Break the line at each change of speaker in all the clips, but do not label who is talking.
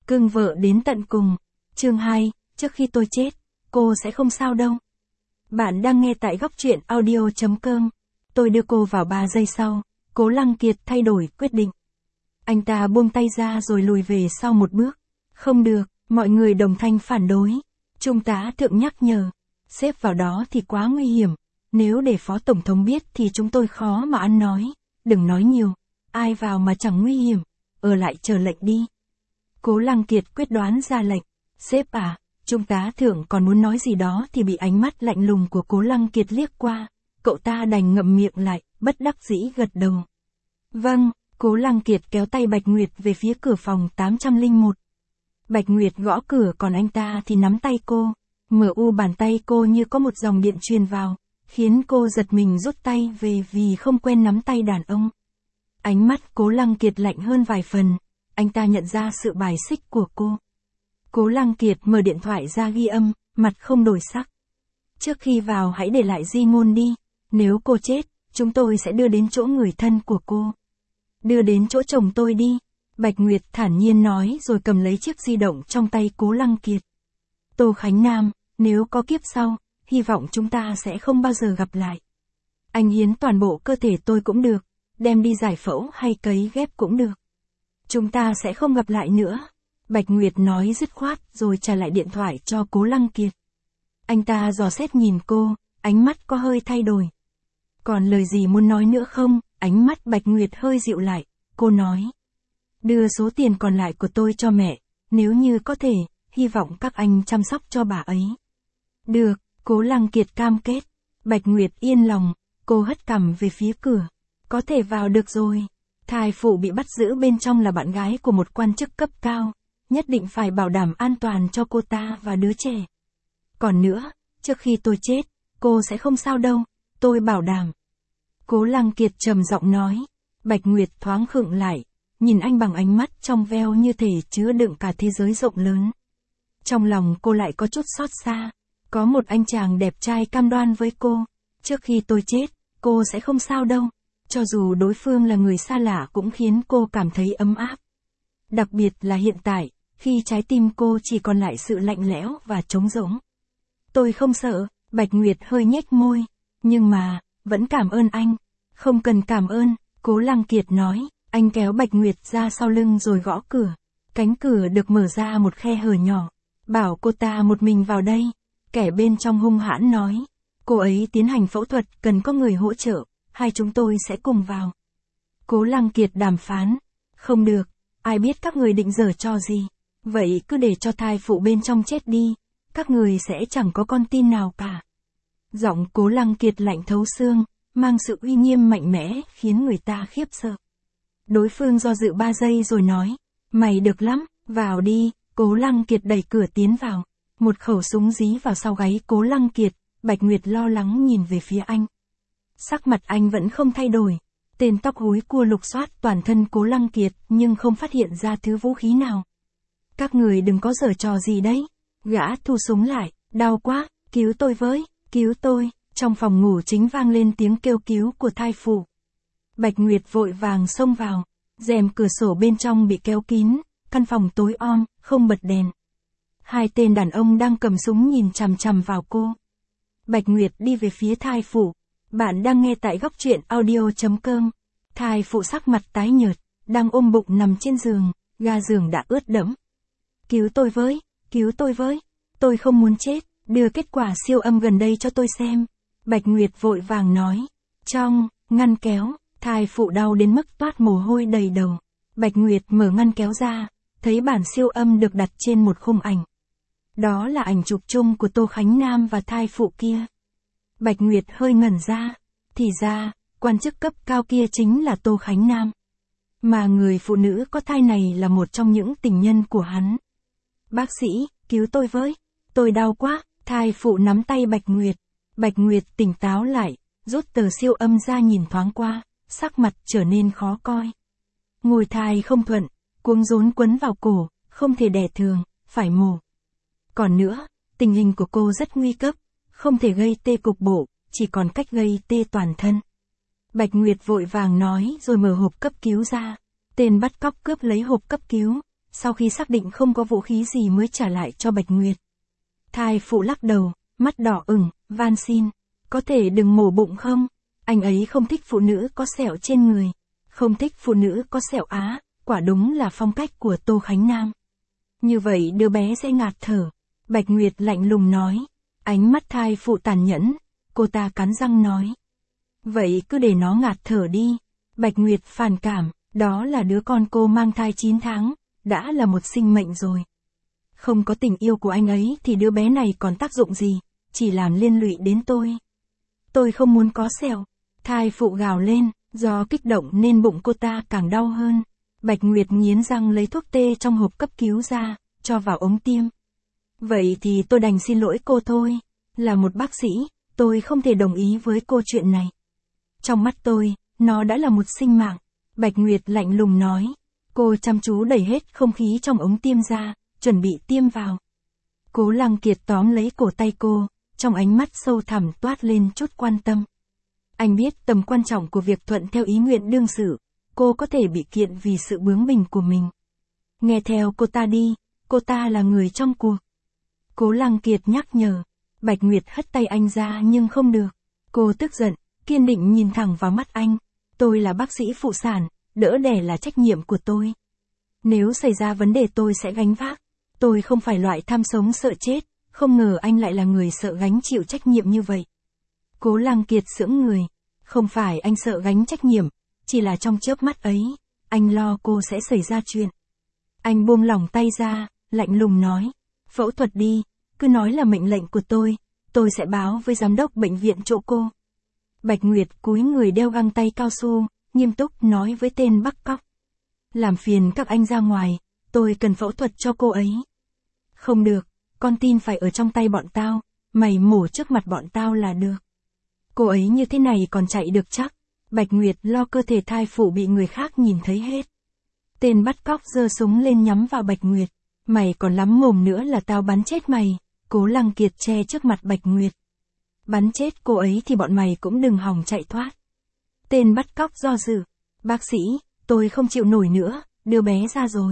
Cưng vợ đến tận cùng. Chương 2, trước khi tôi chết, cô sẽ không sao đâu. Bạn đang nghe tại góc truyện audio.com. Tôi đưa cô vào 3 giây sau. Cố Lăng Kiệt thay đổi quyết định. Anh ta buông tay ra rồi lùi về sau một bước. Không được, mọi người đồng thanh phản đối. Trung tá thượng nhắc nhở. Xếp vào đó thì quá nguy hiểm. Nếu để phó tổng thống biết thì chúng tôi khó mà ăn nói. Đừng nói nhiều. Ai vào mà chẳng nguy hiểm. Ở lại chờ lệnh đi. Cố Lăng Kiệt quyết đoán ra lệnh. Sếp à, Trung tá thượng còn muốn nói gì đó thì bị ánh mắt lạnh lùng của Cố Lăng Kiệt liếc qua. Cậu ta đành ngậm miệng lại, bất đắc dĩ gật đầu. Vâng, Cố Lăng Kiệt kéo tay Bạch Nguyệt về phía cửa phòng 801. Bạch Nguyệt gõ cửa còn anh ta thì nắm tay cô. Bàn tay cô như có một dòng điện truyền vào, khiến cô giật mình rút tay về vì không quen nắm tay đàn ông. Ánh mắt Cố Lăng Kiệt lạnh hơn vài phần, anh ta nhận ra sự bài xích của cô. Cố Lăng Kiệt mở điện thoại ra ghi âm, mặt không đổi sắc. Trước khi vào hãy để lại di ngôn đi, nếu cô chết, chúng tôi sẽ đưa đến chỗ người thân của cô. Đưa đến chỗ chồng tôi đi, Bạch Nguyệt thản nhiên nói rồi cầm lấy chiếc di động trong tay Cố Lăng Kiệt. Tô Khánh Nam, nếu có kiếp sau, hy vọng chúng ta sẽ không bao giờ gặp lại. Anh hiến toàn bộ cơ thể tôi cũng được, đem đi giải phẫu hay cấy ghép cũng được. Chúng ta sẽ không gặp lại nữa. Bạch Nguyệt nói dứt khoát rồi trả lại điện thoại cho Cố Lăng Kiệt. Anh ta dò xét nhìn cô, ánh mắt có hơi thay đổi. Còn lời gì muốn nói nữa không? Ánh mắt Bạch Nguyệt hơi dịu lại, cô nói. Đưa số tiền còn lại của tôi cho mẹ, nếu như có thể, hy vọng các anh chăm sóc cho bà ấy. Được, Cố Lăng Kiệt cam kết. Bạch Nguyệt yên lòng, cô hất cằm về phía cửa. Có thể vào được rồi. Thai phụ bị bắt giữ bên trong là bạn gái của một quan chức cấp cao. Nhất định phải bảo đảm an toàn cho cô ta và đứa trẻ. Còn nữa, trước khi tôi chết, cô sẽ không sao đâu, tôi bảo đảm. Cố Lăng Kiệt trầm giọng nói. Bạch Nguyệt thoáng khựng lại, nhìn anh bằng ánh mắt trong veo như thể chứa đựng cả thế giới rộng lớn. Trong lòng cô lại có chút xót xa. Có một anh chàng đẹp trai cam đoan với cô, trước khi tôi chết, cô sẽ không sao đâu. Cho dù đối phương là người xa lạ cũng khiến cô cảm thấy ấm áp. Đặc biệt là hiện tại, khi trái tim cô chỉ còn lại sự lạnh lẽo và trống rỗng. Tôi không sợ, Bạch Nguyệt hơi nhếch môi. Nhưng mà, vẫn cảm ơn anh. Không cần cảm ơn, Cố Lăng Kiệt nói. Anh kéo Bạch Nguyệt ra sau lưng rồi gõ cửa. Cánh cửa được mở ra một khe hở nhỏ. Bảo cô ta một mình vào đây. Kẻ bên trong hung hãn nói. Cô ấy tiến hành phẫu thuật cần có người hỗ trợ. Hai chúng tôi sẽ cùng vào. Cố Lăng Kiệt đàm phán. Không được, ai biết các người định giở trò gì. Vậy cứ để cho thai phụ bên trong chết đi. Các người sẽ chẳng có con tin nào cả. Giọng Cố Lăng Kiệt lạnh thấu xương, mang sự uy nghiêm mạnh mẽ khiến người ta khiếp sợ. Đối phương do dự 3 giây rồi nói. Mày được lắm, vào đi. Cố Lăng Kiệt đẩy cửa tiến vào. Một khẩu súng dí vào sau gáy Cố Lăng Kiệt. Bạch Nguyệt lo lắng nhìn về phía anh. Sắc mặt anh vẫn không thay đổi. Tên tóc húi cua lục soát toàn thân Cố Lăng Kiệt nhưng không phát hiện ra thứ vũ khí nào. Các người đừng có giở trò gì đấy. Gã thu súng lại. Đau quá, cứu tôi với, cứu tôi. Trong phòng ngủ chính vang lên tiếng kêu cứu của thai phụ. Bạch Nguyệt vội vàng xông vào. Rèm cửa sổ bên trong bị kéo kín. Căn phòng tối om, không bật đèn. Hai tên đàn ông đang cầm súng nhìn chằm chằm vào cô. Bạch Nguyệt đi về phía thai phụ. Bạn đang nghe tại góc truyện audio.com. Thai phụ sắc mặt tái nhợt, đang ôm bụng nằm trên giường, ga giường đã ướt đẫm. Cứu tôi với, cứu tôi với. Tôi không muốn chết, đưa kết quả siêu âm gần đây cho tôi xem. Bạch Nguyệt vội vàng nói. Trong ngăn kéo, thai phụ đau đến mức toát mồ hôi đầy đầu. Bạch Nguyệt mở ngăn kéo ra, thấy bản siêu âm được đặt trên một khung ảnh. Đó là ảnh chụp chung của Tô Khánh Nam và thai phụ kia. Bạch Nguyệt hơi ngẩn ra. Thì ra, quan chức cấp cao kia chính là Tô Khánh Nam. Mà người phụ nữ có thai này là một trong những tình nhân của hắn. Bác sĩ, cứu tôi với. Tôi đau quá. Thai phụ nắm tay Bạch Nguyệt. Bạch Nguyệt tỉnh táo lại, rút tờ siêu âm ra nhìn thoáng qua, sắc mặt trở nên khó coi. Ngồi thai không thuận, cuống rốn quấn vào cổ, không thể đẻ thường, phải mổ. Còn nữa, tình hình của cô rất nguy cấp, không thể gây tê cục bộ, chỉ còn cách gây tê toàn thân. Bạch Nguyệt vội vàng nói rồi mở hộp cấp cứu ra. Tên bắt cóc cướp lấy hộp cấp cứu, sau khi xác định không có vũ khí gì mới trả lại cho Bạch Nguyệt. Thai phụ lắc đầu, mắt đỏ ửng, van xin, có thể đừng mổ bụng không? Anh ấy không thích phụ nữ có sẹo trên người, không thích phụ nữ có sẹo á, quả đúng là phong cách của Tô Khánh Nam. Như vậy đứa bé sẽ ngạt thở. Bạch Nguyệt lạnh lùng nói, ánh mắt thai phụ tàn nhẫn, cô ta cắn răng nói. Vậy cứ để nó ngạt thở đi. Bạch Nguyệt phản cảm, đó là đứa con cô mang thai 9 tháng, đã là một sinh mệnh rồi. Không có tình yêu của anh ấy thì đứa bé này còn tác dụng gì, chỉ làm liên lụy đến tôi. Tôi không muốn có sẹo. Thai phụ gào lên, do kích động nên bụng cô ta càng đau hơn. Bạch Nguyệt nghiến răng lấy thuốc tê trong hộp cấp cứu ra, cho vào ống tiêm. Vậy thì tôi đành xin lỗi cô thôi. Là một bác sĩ, tôi không thể đồng ý với cô chuyện này. Trong mắt tôi, nó đã là một sinh mạng. Bạch Nguyệt lạnh lùng nói. Cô chăm chú đẩy hết không khí trong ống tiêm ra, chuẩn bị tiêm vào. Cố Lăng Kiệt tóm lấy cổ tay cô, trong ánh mắt sâu thẳm toát lên chút quan tâm. Anh biết tầm quan trọng của việc thuận theo ý nguyện đương sự, cô có thể bị kiện vì sự bướng bỉnh của mình. Nghe theo cô ta đi, cô ta là người trong cuộc. Cố Lăng Kiệt nhắc nhở. Bạch Nguyệt hất tay anh ra nhưng không được. Cô tức giận, kiên định nhìn thẳng vào mắt anh. Tôi là bác sĩ phụ sản, đỡ đẻ là trách nhiệm của tôi. Nếu xảy ra vấn đề tôi sẽ gánh vác. Tôi không phải loại tham sống sợ chết, không ngờ anh lại là người sợ gánh chịu trách nhiệm như vậy. Cố Lăng Kiệt sững người. Không phải anh sợ gánh trách nhiệm, chỉ là trong chớp mắt ấy, anh lo cô sẽ xảy ra chuyện. Anh buông lỏng tay ra, lạnh lùng nói. Phẫu thuật đi, cứ nói là mệnh lệnh của tôi sẽ báo với giám đốc bệnh viện chỗ cô. Bạch Nguyệt cúi người đeo găng tay cao su, nghiêm túc nói với tên bắt cóc. Làm phiền các anh ra ngoài, tôi cần phẫu thuật cho cô ấy. Không được, con tin phải ở trong tay bọn tao, mày mổ trước mặt bọn tao là được. Cô ấy như thế này còn chạy được chắc. Bạch Nguyệt lo cơ thể thai phụ bị người khác nhìn thấy hết. Tên bắt cóc giơ súng lên nhắm vào Bạch Nguyệt. Mày còn lắm mồm nữa là tao bắn chết mày. Cố Lăng Kiệt che trước mặt Bạch Nguyệt. Bắn chết cô ấy thì bọn mày cũng đừng hòng chạy thoát. Tên bắt cóc do dự. Bác sĩ, tôi không chịu nổi nữa, đưa bé ra rồi.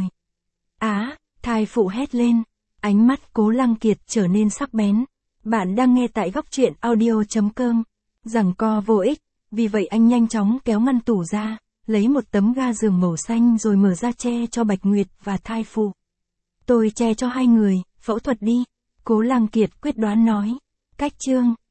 Thai phụ hét lên. Ánh mắt Cố Lăng Kiệt trở nên sắc bén. Bạn đang nghe tại Góc Truyện Audio.com. Giằng co vô ích, vì vậy anh nhanh chóng kéo ngăn tủ ra, lấy một tấm ga giường màu xanh rồi mở ra che cho Bạch Nguyệt và thai phụ. Tôi che cho hai người, phẫu thuật đi. Cố Lăng Kiệt quyết đoán nói. Cách chương